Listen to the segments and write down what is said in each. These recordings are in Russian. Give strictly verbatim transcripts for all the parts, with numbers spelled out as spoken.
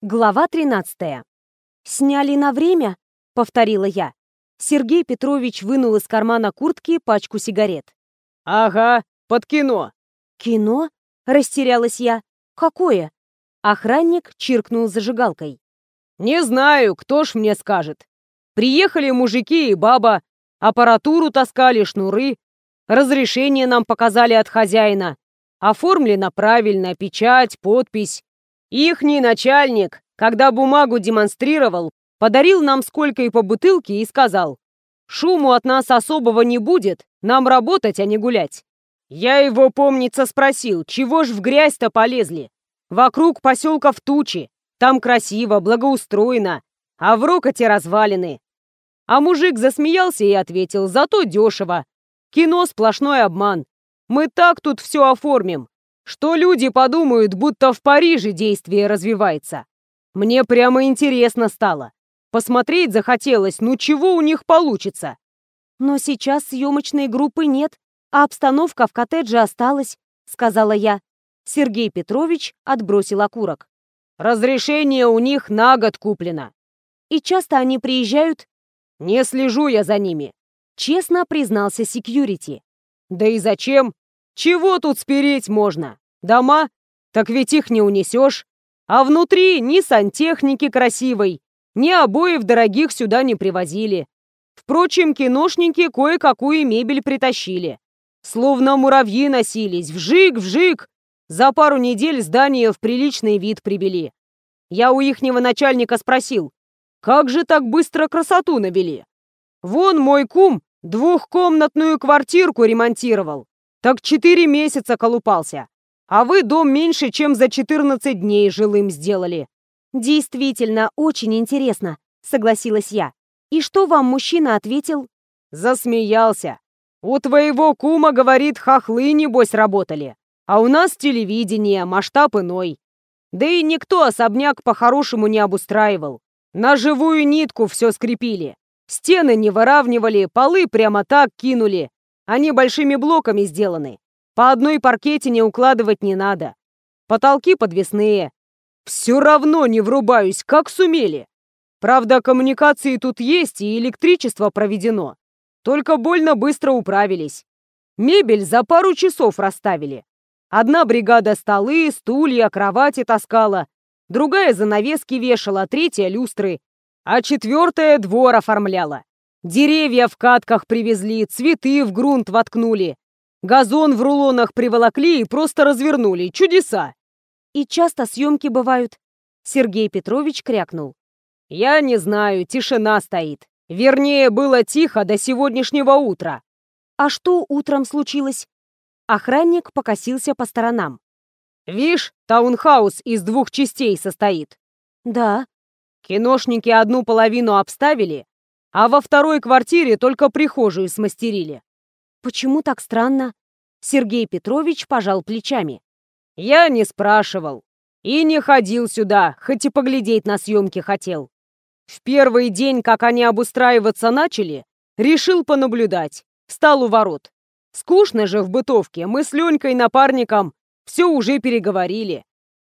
Глава тринадцатая. «Сняли на время?» — повторила я. Сергей Петрович вынул из кармана куртки пачку сигарет. «Ага, под кино». «Кино?» — растерялась я. «Какое?» Охранник чиркнул зажигалкой. «Не знаю, кто ж мне скажет. Приехали мужики и баба, аппаратуру таскали, шнуры, разрешение нам показали от хозяина. Оформлено правильно, печать, подпись. Ихний начальник, когда бумагу демонстрировал, подарил нам сколько и по бутылке и сказал: шуму от нас особого не будет, нам работать, а не гулять. Я его, помнится, спросил, чего ж в грязь-то полезли? Вокруг поселков тучи, там красиво, благоустроено, а в Рокоте развалины. А мужик засмеялся и ответил: зато дешево. Кино — сплошной обман. Мы так тут все оформим, что люди подумают, будто в Париже действие развивается. Мне прямо интересно стало. Посмотреть захотелось, ну чего у них получится? «Но сейчас съемочной группы нет, а обстановка в коттедже осталась», — сказала я. Сергей Петрович отбросил окурок. «Разрешение у них на год куплено». «И часто они приезжают?» «Не слежу я за ними», — честно признался секьюрити. «Да и зачем? Чего тут спереть можно? Дома? Так ведь их не унесешь. А внутри ни сантехники красивой, ни обоев дорогих сюда не привозили. Впрочем, киношники кое-какую мебель притащили. Словно муравьи носились, вжик-вжик. За пару недель здание в приличный вид привели. Я у ихнего начальника спросил, как же так быстро красоту навели? Вон мой кум двухкомнатную квартирку ремонтировал. Так четыре месяца колупался. А вы дом меньше, чем за четырнадцать дней жилым сделали». «Действительно, очень интересно», — согласилась я. «И что вам мужчина ответил?» Засмеялся. «У твоего кума, говорит, хохлы, небось, работали. А у нас телевидение, масштаб иной. Да и никто особняк по-хорошему не обустраивал. На живую нитку все скрепили. Стены не выравнивали, полы прямо так кинули. Они большими блоками сделаны. По одной паркетине укладывать не надо. Потолки подвесные. Все равно не врубаюсь, как сумели. Правда, коммуникации тут есть и электричество проведено. Только больно быстро управились. Мебель за пару часов расставили. Одна бригада столы, стулья, кровати таскала, другая занавески вешала, третья люстры, а четвертая двор оформляла. Деревья в катках привезли, цветы в грунт воткнули. Газон в рулонах приволокли и просто развернули. Чудеса!» «И часто съемки бывают?» Сергей Петрович крякнул. «Я не знаю, тишина стоит. Вернее, было тихо до сегодняшнего утра». «А что утром случилось?» Охранник покосился по сторонам. «Вишь, таунхаус из двух частей состоит». «Да». «Киношники одну половину обставили, а во второй квартире только прихожую смастерили». «Почему так странно?» Сергей Петрович пожал плечами. «Я не спрашивал. И не ходил сюда, хоть и поглядеть на съемки хотел. В первый день, как они обустраиваться начали, решил понаблюдать. Встал у ворот. Скучно же в бытовке, мы с Ленькой, напарником, все уже переговорили».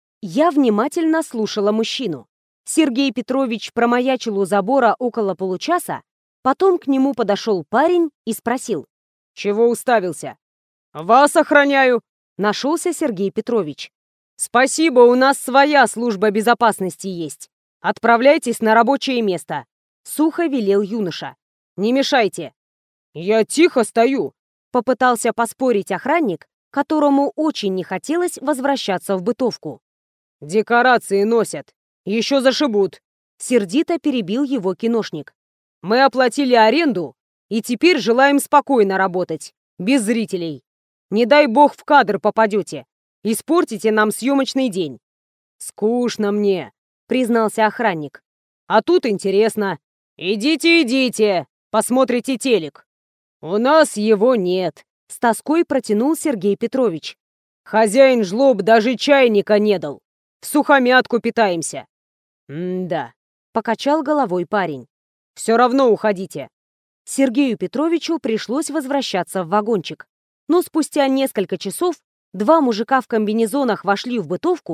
Я внимательно слушала мужчину. Сергей Петрович промаячил у забора около получаса, потом к нему подошел парень и спросил. «Чего уставился?» «Вас охраняю», — нашелся Сергей Петрович. «Спасибо, у нас своя служба безопасности есть. Отправляйтесь на рабочее место», — сухо велел юноша. «Не мешайте». «Я тихо стою», — попытался поспорить охранник, которому очень не хотелось возвращаться в бытовку. «Декорации носят. Еще зашибут», — сердито перебил его киношник. «Мы оплатили аренду и теперь желаем спокойно работать, без зрителей. Не дай бог в кадр попадете. Испортите нам съемочный день». «Скучно мне», — признался охранник. «А тут интересно. Идите, идите, посмотрите телек». «У нас его нет», — с тоской протянул Сергей Петрович. «Хозяин жлоб даже чайника не дал. Всухомятку питаемся». «М-да», — покачал головой парень. «Все равно уходите». Сергею Петровичу пришлось возвращаться в вагончик. Но спустя несколько часов два мужика в комбинезонах вошли в бытовку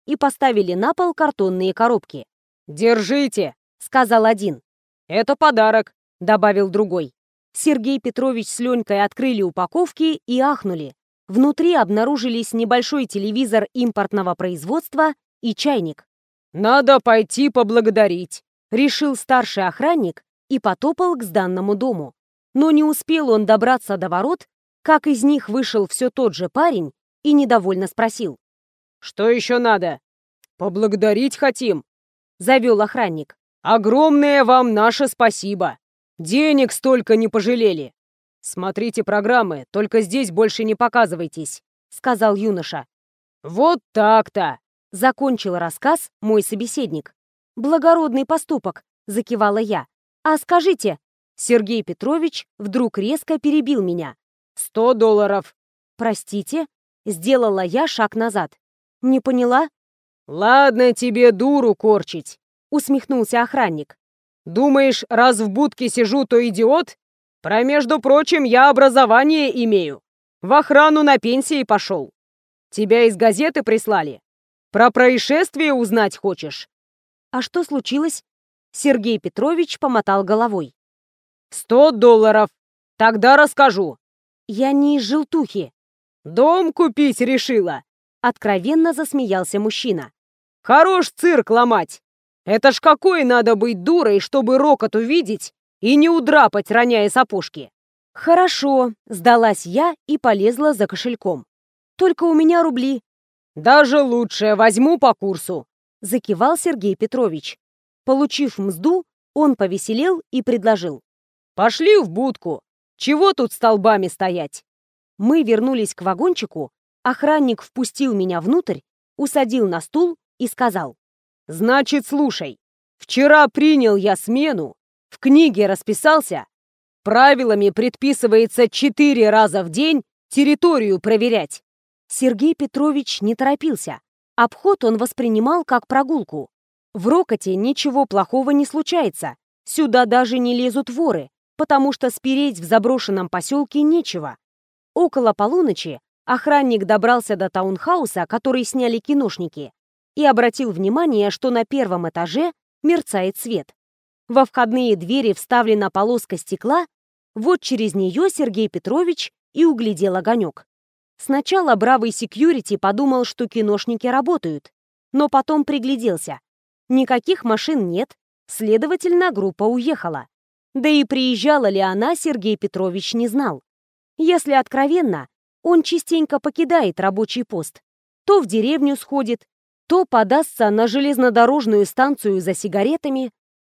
и поставили на пол картонные коробки. «Держите», — сказал один. «Это подарок», — добавил другой. Сергей Петрович с Ленькой открыли упаковки и ахнули. Внутри обнаружились небольшой телевизор импортного производства и чайник. «Надо пойти поблагодарить», — решил старший охранник и потопал к сданному дому. Но не успел он добраться до ворот, как из них вышел все тот же парень и недовольно спросил. «Что еще надо?» «Поблагодарить хотим», — завел охранник. «Огромное вам наше спасибо. Денег столько не пожалели. Смотрите программы, только здесь больше не показывайтесь», — сказал юноша. «Вот так-то», — закончил рассказ мой собеседник. «Благородный поступок», — закивала я. «А скажите...» Сергей Петрович вдруг резко перебил меня. «Сто долларов». «Простите?» — сделала я шаг назад. «Не поняла?» «Ладно тебе дуру корчить», — усмехнулся охранник. «Думаешь, раз в будке сижу, то идиот? Про, между прочим, я образование имею. В охрану на пенсии пошел. Тебя из газеты прислали? Про происшествие узнать хочешь?» «А что случилось?» Сергей Петрович помотал головой. «Сто долларов. Тогда расскажу». «Я не из желтухи». «Дом купить решила?» Откровенно засмеялся мужчина. «Хорош цирк ломать. Это ж какой надо быть дурой, чтобы рокот увидеть и не удрапать, роняя сапожки». «Хорошо», — сдалась я и полезла за кошельком. «Только у меня рубли». «Даже лучше, возьму по курсу», — закивал Сергей Петрович. Получив мзду, он повеселел и предложил. «Пошли в будку. Чего тут столбами стоять?» Мы вернулись к вагончику, охранник впустил меня внутрь, усадил на стул и сказал. «Значит, слушай, вчера принял я смену, в книге расписался. Правилами предписывается четыре раза в день территорию проверять». Сергей Петрович не торопился. Обход он воспринимал как прогулку. В Рокоте ничего плохого не случается. Сюда даже не лезут воры, потому что спереть в заброшенном поселке нечего. Около полуночи охранник добрался до таунхауса, который сняли киношники, и обратил внимание, что на первом этаже мерцает свет. Во входные двери вставлена полоска стекла, вот через нее Сергей Петрович и углядел огонек. Сначала бравый секьюрити подумал, что киношники работают, но потом пригляделся. Никаких машин нет, следовательно, группа уехала. Да и приезжала ли она, Сергей Петрович не знал. Если откровенно, он частенько покидает рабочий пост. То в деревню сходит, то подастся на железнодорожную станцию за сигаретами.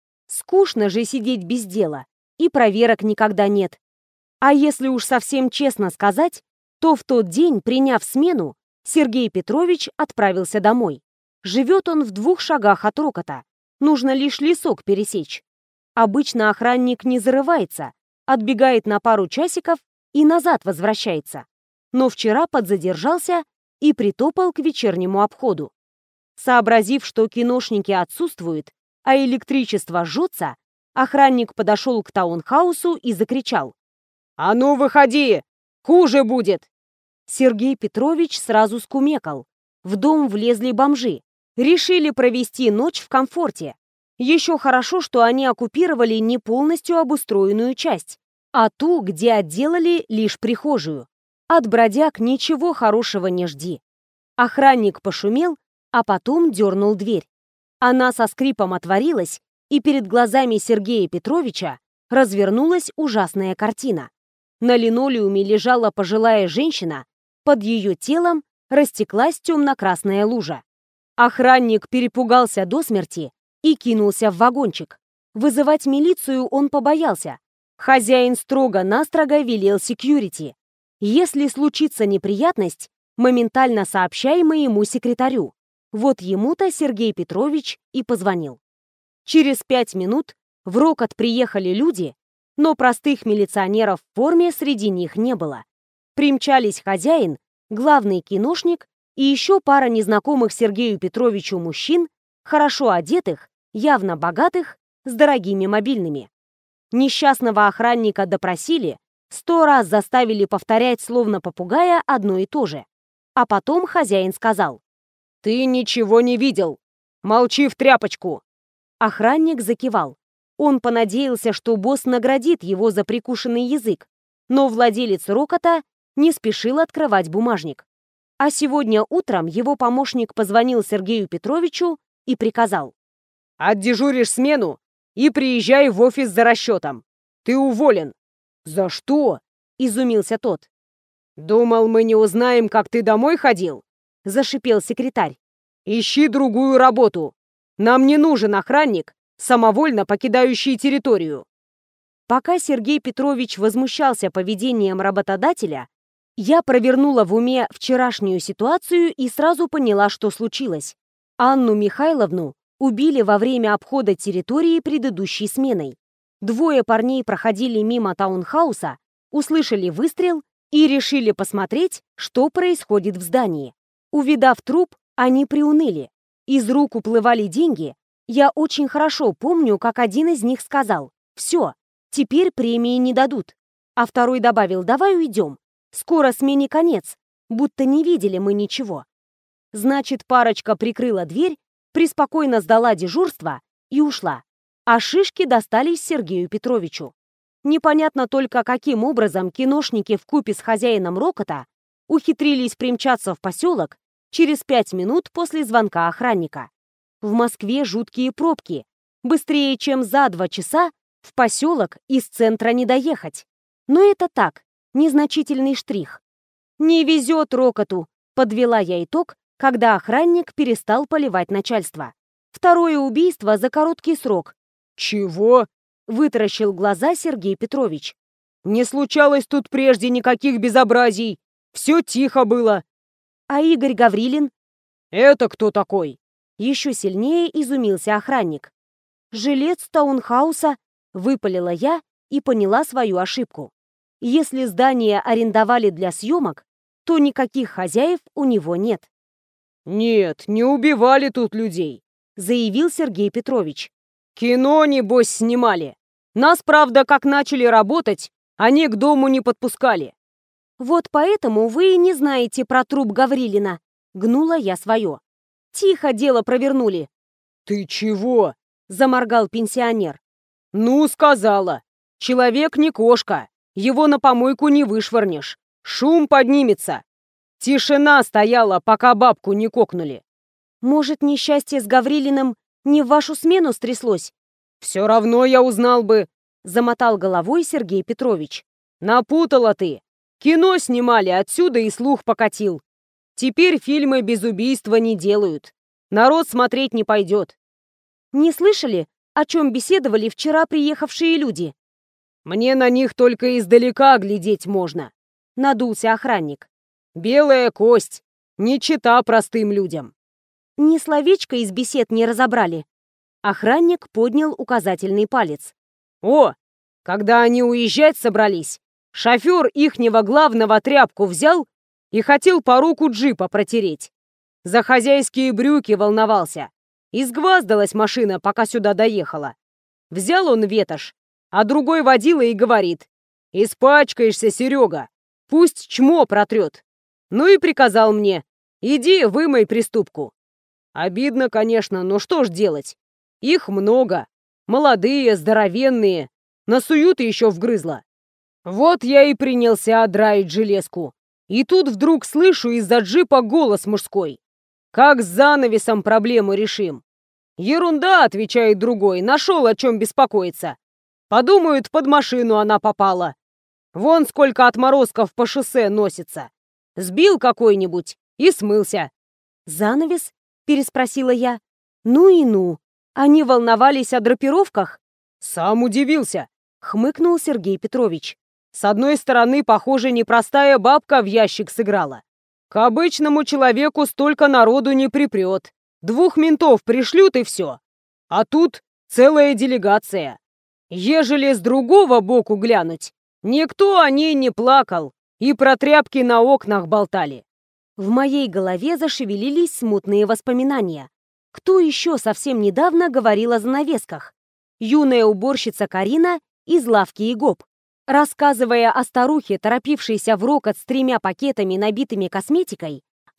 Скучно же сидеть без дела, и проверок никогда нет. А если уж совсем честно сказать, то в тот день, приняв смену, Сергей Петрович отправился домой. Живет он в двух шагах от Рокота. Нужно лишь лесок пересечь. Обычно охранник не зарывается, отбегает на пару часиков и назад возвращается. Но вчера подзадержался и притопал к вечернему обходу. Сообразив, что киношники отсутствуют, а электричество жжется, охранник подошел к таунхаусу и закричал. «А ну, выходи! Хуже будет!» Сергей Петрович сразу скумекал. В дом влезли бомжи. Решили провести ночь в комфорте. Еще хорошо, что они оккупировали не полностью обустроенную часть, а ту, где отделали лишь прихожую. От бродяг ничего хорошего не жди. Охранник пошумел, а потом дернул дверь. Она со скрипом отворилась, и перед глазами Сергея Петровича развернулась ужасная картина. На линолеуме лежала пожилая женщина, под ее телом растеклась темно-красная лужа. Охранник перепугался до смерти и кинулся в вагончик. Вызывать милицию он побоялся. Хозяин строго-настрого велел секьюрити. Если случится неприятность, моментально сообщай моему секретарю. Вот ему-то Сергей Петрович и позвонил. Через пять минут в Рокот приехали люди, но простых милиционеров в форме среди них не было. Примчались хозяин, главный киношник и еще пара незнакомых Сергею Петровичу мужчин, хорошо одетых, явно богатых, с дорогими мобильными. Несчастного охранника допросили, сто раз заставили повторять словно попугая одно и то же. А потом хозяин сказал: «Ты ничего не видел! Молчи в тряпочку!» Охранник закивал. Он понадеялся, что босс наградит его за прикушенный язык, но владелец Рокота не спешил открывать бумажник. А сегодня утром его помощник позвонил Сергею Петровичу и приказал: «Отдежуришь смену и приезжай в офис за расчетом. Ты уволен». «За что?» — изумился тот. «Думал, мы не узнаем, как ты домой ходил?» — зашипел секретарь. «Ищи другую работу. Нам не нужен охранник, самовольно покидающий территорию». Пока Сергей Петрович возмущался поведением работодателя, я провернула в уме вчерашнюю ситуацию и сразу поняла, что случилось. Анну Михайловну убили во время обхода территории предыдущей сменой. Двое парней проходили мимо таунхауса, услышали выстрел и решили посмотреть, что происходит в здании. Увидав труп, они приуныли. Из рук уплывали деньги. Я очень хорошо помню, как один из них сказал: «Все, теперь премии не дадут». А второй добавил: «Давай уйдем. Скоро смене конец, будто не видели мы ничего». Значит, парочка прикрыла дверь, преспокойно сдала дежурство и ушла. А шишки достались Сергею Петровичу. Непонятно только, каким образом киношники вкупе с хозяином Рокота ухитрились примчаться в поселок через пять минут после звонка охранника. В Москве жуткие пробки. Быстрее, чем за два часа в поселок из центра не доехать. Но это так, незначительный штрих. «Не везет Рокоту», — подвела я итог, когда охранник перестал поливать начальство. Второе убийство за короткий срок. «Чего?» — вытаращил глаза Сергей Петрович. «Не случалось тут прежде никаких безобразий. Все тихо было». «А Игорь Гаврилин?» «Это кто такой?» Еще сильнее изумился охранник. «Жилец таунхауса», — выпалила я и поняла свою ошибку. Если здание арендовали для съемок, то никаких хозяев у него нет. «Нет, не убивали тут людей», — заявил Сергей Петрович. «Кино, небось, снимали. Нас, правда, как начали работать, они к дому не подпускали». «Вот поэтому вы и не знаете про труп Гаврилина», — гнула я свое. «Тихо дело провернули». «Ты чего?» — заморгал пенсионер. «Ну, сказала. Человек не кошка. Его на помойку не вышвырнешь. Шум поднимется. Тишина стояла, пока бабку не кокнули». «Может, несчастье с Гаврилиным не в вашу смену стряслось?» «Все равно я узнал бы», — замотал головой Сергей Петрович. «Напутала ты. Кино снимали, отсюда и слух покатил. Теперь фильмы без убийства не делают. Народ смотреть не пойдет». «Не слышали, о чем беседовали вчера приехавшие люди?» «Мне на них только издалека глядеть можно», — надулся охранник. «Белая кость, не чета простым людям». Ни словечко из бесед не разобрали. Охранник поднял указательный палец. «О, когда они уезжать собрались, шофер ихнего главного тряпку взял и хотел по руку джипа протереть. За хозяйские брюки волновался. Изгваздалась машина, пока сюда доехала. Взял он ветошь, а другой водила и говорит: «Испачкаешься, Серега, пусть чмо протрет». Ну и приказал мне: «Иди, вымой приступку». Обидно, конечно, но что ж делать? Их много. Молодые, здоровенные. Насуют еще вгрызло. Вот я и принялся драить железку. И тут вдруг слышу из-за джипа голос мужской: «Как с занавесом проблему решим?» «Ерунда», — отвечает другой, — «нашел, о чем беспокоиться. Подумают, под машину она попала. Вон сколько отморозков по шоссе носится. Сбил какой-нибудь и смылся». «Занавес?» — переспросила я. «Ну и ну. Они волновались о драпировках?» «Сам удивился», — хмыкнул Сергей Петрович. «С одной стороны, похоже, непростая бабка в ящик сыграла. К обычному человеку столько народу не припрет. Двух ментов пришлют и все. А тут целая делегация. Ежели с другого боку глянуть, никто о ней не плакал и про тряпки на окнах болтали». В моей голове зашевелились смутные воспоминания. Кто еще совсем недавно говорил о занавесках? Юная уборщица Карина из лавки Игоп. Рассказывая о старухе, торопившейся в Рокот с тремя пакетами, набитыми косметикой,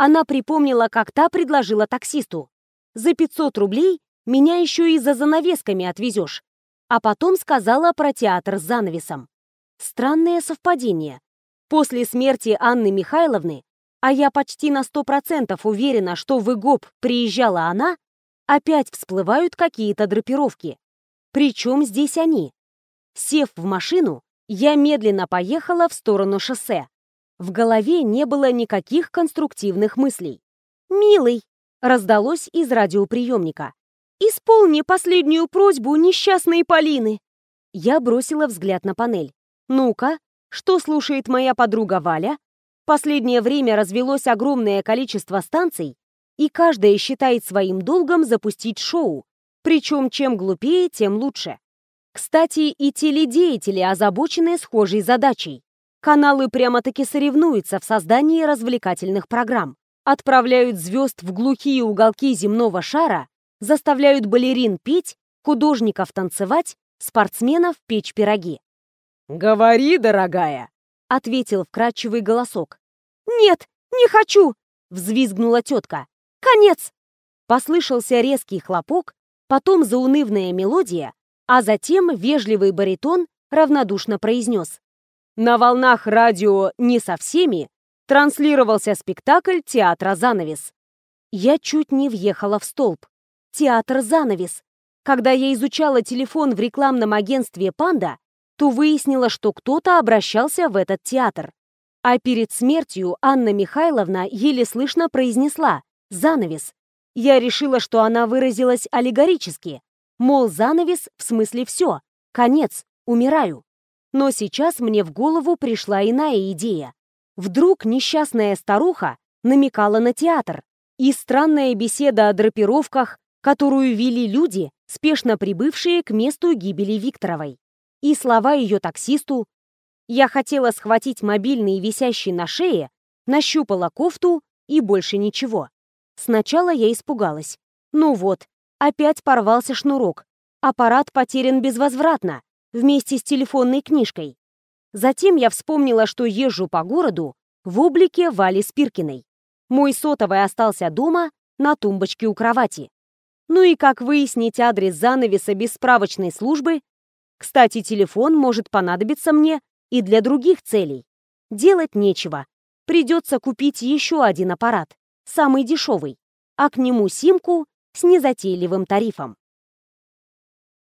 Она припомнила, как та предложила таксисту. «За пятьсот рублей меня еще и за занавесками отвезешь». А потом сказала про театр с занавесом. Странное совпадение. После смерти Анны Михайловны, а я почти на сто процентов уверена, что в ИГОП приезжала она, опять всплывают какие-то драпировки. Причем здесь они? Сев в машину, я медленно поехала в сторону шоссе. В голове не было никаких конструктивных мыслей. «Милый», — раздалось из радиоприемника, «исполни последнюю просьбу несчастной Полины». Я бросила взгляд на панель. «Ну-ка, что слушает моя подруга Валя?» Последнее время развелось огромное количество станций, и каждая считает своим долгом запустить шоу, причем чем глупее, тем лучше. Кстати, и теледеятели озабочены схожей задачей. Каналы прямо-таки соревнуются в создании развлекательных программ, отправляют звезд в глухие уголки земного шара, заставляют балерин петь, художников танцевать, спортсменов печь пироги. «Говори, дорогая!» — ответил вкрадчивый голосок. «Нет, не хочу!» — взвизгнула тетка. «Конец!» Послышался резкий хлопок, потом заунывная мелодия, а затем вежливый баритон равнодушно произнес: «На волнах радио «Не со всеми» транслировался спектакль театра «Занавес». Я чуть не въехала в столб. Театр «Занавес». Когда я изучала телефон в рекламном агентстве «Панда», то выяснила, что кто-то обращался в этот театр. А перед смертью Анна Михайловна еле слышно произнесла «занавес». Я решила, что она выразилась аллегорически, мол, занавес в смысле все, конец, умираю. Но сейчас мне в голову пришла иная идея. Вдруг несчастная старуха намекала на театр, и странная беседа о драпировках, которую вели люди, спешно прибывшие к месту гибели Викторовой. И слова ее таксисту. Я хотела схватить мобильный, висящий на шее, нащупала кофту и больше ничего. Сначала я испугалась. Ну вот, опять порвался шнурок. Аппарат потерян безвозвратно, вместе с телефонной книжкой. Затем я вспомнила, что езжу по городу в облике Вали Спиркиной. Мой сотовый остался дома на тумбочке у кровати. Ну и как выяснить адрес занавеса без справочной службы? Кстати, телефон может понадобиться мне и для других целей. Делать нечего. Придется купить еще один аппарат, самый дешевый, а к нему симку с незатейливым тарифом.